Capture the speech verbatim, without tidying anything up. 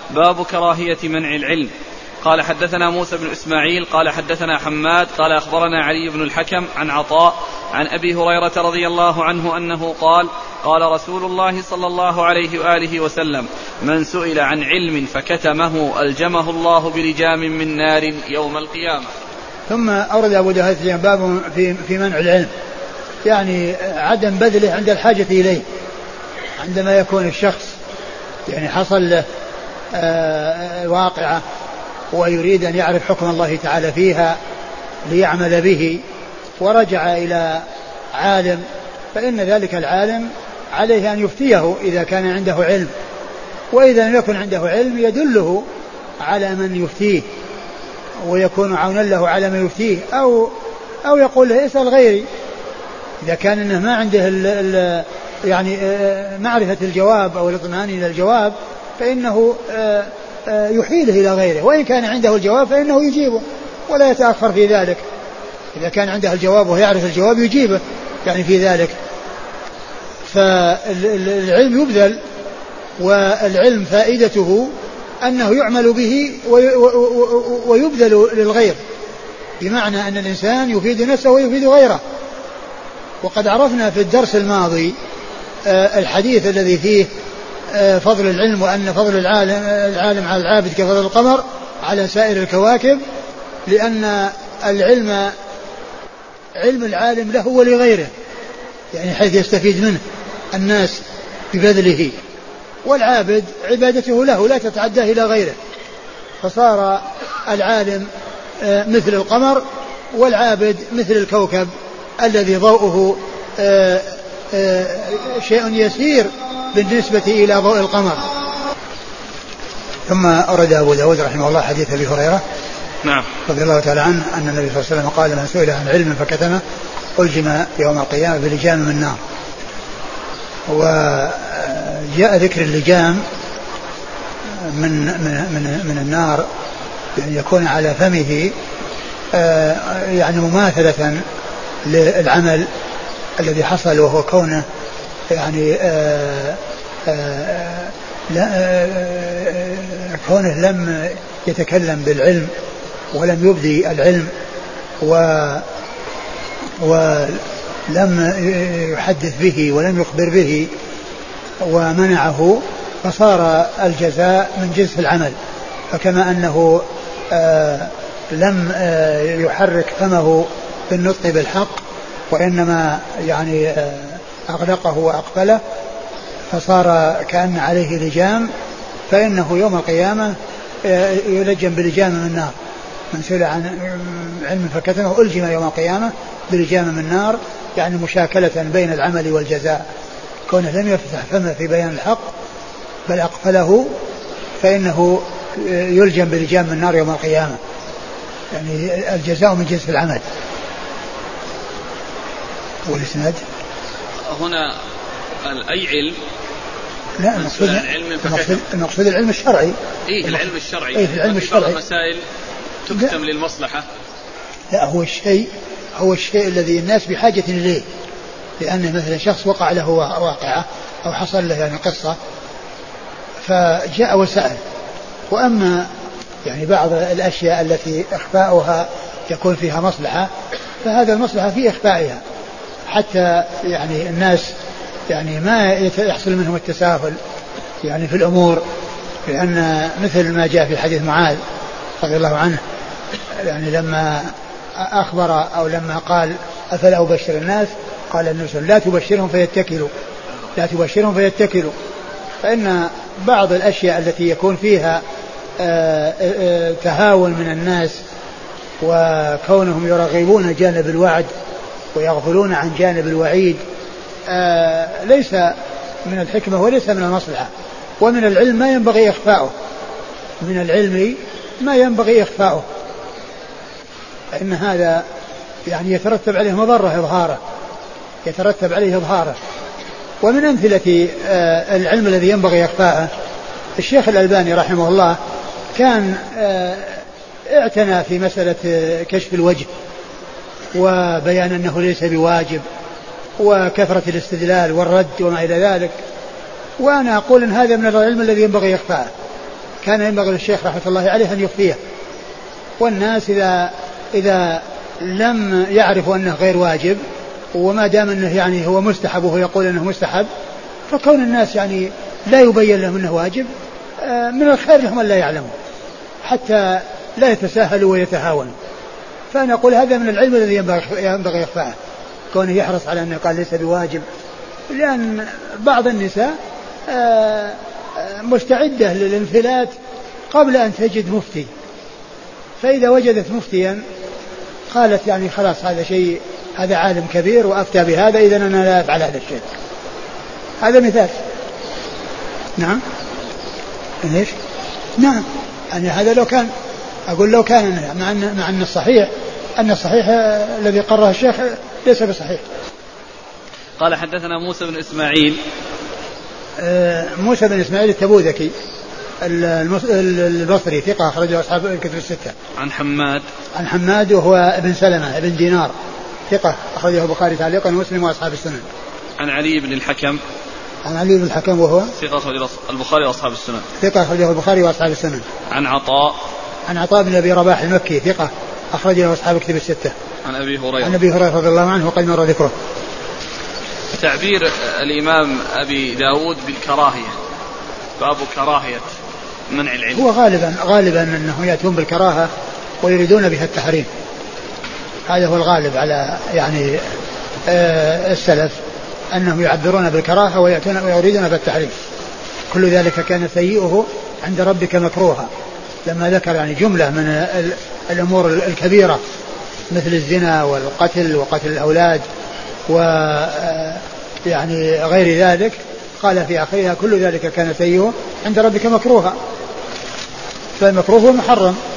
باب كراهية منع العلم. قال حدثنا موسى بن إسماعيل قال حدثنا حماد قال أخبرنا علي بن الحكم عن عطاء عن أبي هريرة رضي الله عنه أنه قال قال رسول الله صلى الله عليه وآله وسلم من سئل عن علم فكتمه ألجمه الله بلجام من نار يوم القيامة. ثم أورد أبو داود باب في, في منع العلم، يعني عدم بذله عند الحاجة إليه، عندما يكون الشخص يعني حصل له آه واقعة ويريد أن يعرف حكم الله تعالى فيها ليعمل به ورجع إلى عالم، فإن ذلك العالم عليه أن يفتيه إذا كان عنده علم، وإذا لم يكن عنده علم يدله على من يفتيه ويكون عونا له على من يفتيه، أو, أو يقول له اسأل غيري إذا كان إنه ما عنده ال ال يعني معرفة الجواب أو الاطمئنان إلى الجواب، فإنه يحيله إلى غيره، وإن كان عنده الجواب فإنه يجيبه ولا يتأخر في ذلك. إذا كان عنده الجواب ويعرف الجواب يجيبه يعني في ذلك. فالعلم يبذل، والعلم فائدته أنه يعمل به ويبذل للغير، بمعنى أن الإنسان يفيد نفسه ويفيد غيره. وقد عرفنا في الدرس الماضي الحديث الذي فيه فضل العلم، وأن فضل العالم, العالم على العابد كفضل القمر على سائر الكواكب، لأن العلم علم العالم له ولغيره، يعني حيث يستفيد منه الناس ببذله، والعابد عبادته له لا تتعدى إلى غيره، فصار العالم مثل القمر والعابد مثل الكوكب الذي ضوءه شيء يسير بالنسبة إلى ضوء القمر. ثم أورد أبو داود رحمه الله حديث أبي هريرة نعم رضي الله تعالى عنه أن النبي صلى الله عليه وسلم قال من سئل عن علم فكتمه ألجم يوم القيامة بلجام من نار. وجاء ذكر اللجام من, من, من, من النار، يعني يكون على فمه يعني مماثلة للعمل الذي حصل، وهو كونه يعني آآ آآ آآ كونه لم يتكلم بالعلم ولم يبدي العلم ولم يحدث به ولم يخبر به ومنعه، فصار الجزاء من جنس العمل. فكما أنه لم يحرك فمه بالنطق بالحق وإنما يعني أغلقه وأقفله، فصار كأن عليه لجام، فإنه يوم القيامة يلجم بلجام من نار. من سئل عن علم فكتمه ألجم يوم القيامة بلجام من نار، يعني مشاكلة بين العمل والجزاء، كونه لم يفتح فمه في بيان الحق بل أقفله، فإنه يلجم بلجام من نار يوم القيامة، يعني الجزاء من جنس العمل. والإسناد هنا أي علم؟ لا، المقصود المقصود, المقصود العلم الشرعي. إيه العلم الشرعي. إيه العلم الشرعي. مسائل تكتم للمصلحة. لا، هو الشيء هو الشيء الذي الناس بحاجة إليه، لأن مثلا شخص وقع له واقعة أو حصل له يعني قصة فجاء وسأل. وأما يعني بعض الأشياء التي إخفاؤها يكون فيها مصلحة، فهذا المصلحة في إخفائها حتى يعني الناس يعني ما يحصل منهم التساهل يعني في الأمور، لأن مثل ما جاء في حديث معاذ رضي الله عنه، يعني لما أخبر أو لما قال أفلا أبشر الناس، قال النبي لا تبشرهم فيتكلوا لا تبشرهم فيتكلوا فإن بعض الأشياء التي يكون فيها تهاون من الناس وكونهم يرغبون جانب الوعد ويغفلون عن جانب الوعيد ليس من الحكمة وليس من المصلحة. ومن العلم ما ينبغي إخفاؤه من العلم ما ينبغي إخفاؤه إن هذا يعني يترتب عليه مضرة إظهاره يترتب عليه إظهاره. ومن أمثلة العلم الذي ينبغي إخفاءه الشيخ الألباني رحمه الله كان اعتنى في مسألة كشف الوجه وبيان أنه ليس بواجب وكثرة الاستدلال والرد وما إلى ذلك، وأنا أقول إن هذا من العلم الذي ينبغي إخفاءه، كان ينبغي للشيخ رحمة الله عليه أن يخفيه، والناس إذا إذا لم يعرفوا أنه غير واجب وما دام أنه يعني هو مستحب وهو يقول أنه مستحب، فكون الناس يعني لا يبين لهم أنه واجب من الخير لهم أن لا يعلموا حتى لا يتساهلوا ويتهاونوا. فأنا أقول هذا من العلم الذي ينبغي إخفاءه، كونه يحرص على أنه قال ليس بواجب، لأن بعض النساء مستعدة للانفلات قبل أن تجد مفتي، فإذا وجدت مفتيا قالت يعني خلاص هذا شيء، هذا عالم كبير وأفتى بهذا، إذن أنا لا أفعل هذا الشيء. هذا مثال. نعم ليش؟ نعم يعني هذا لو كان، أقول لو كان مع أن مع أن الصحيح أن الصحيح الذي قرره الشيخ ليس بصحيح. قال حدثنا موسى بن إسماعيل. آه موسى بن إسماعيل التبوذكي البصري ثقة أخرجه أصحاب الكتب الستة. عن حماد. عن حماد وهو ابن سلمة ابن دينار ثقة أخرجه البخاري تعليقا ومسلم وأصحاب السنن. عن علي بن الحكم. عن علي بن الحكم وهو ثقة أخرجه البخاري وأصحاب السنن. ثقة أخرجه البخاري وأصحاب السنن. عن عطاء. عن عطاء بن أبي رباح المكي ثقة أخرجه أصحاب الكتب الستة. عن أبي هريرة. عن أبي هريرة رضي الله عنه وقد مر ذكره. تعبير الإمام أبي داود بالكراهية، باب كراهية منع العلم، هو غالبا غالبا أنه يأتون بالكراهة ويريدون بها التحريم، هذا هو الغالب على يعني آه السلف أنهم يعبرون بالكراهة ويأتون ويريدون بالتحريم. كل ذلك كان سيئه عند ربك مكروها، لما ذكر يعني جملة من الأمور الكبيرة مثل الزنا والقتل وقتل الأولاد و يعني غير ذلك، قال في آخرها كل ذلك كان سيئه عند ربك مكروها، فالمكروه هو محرم.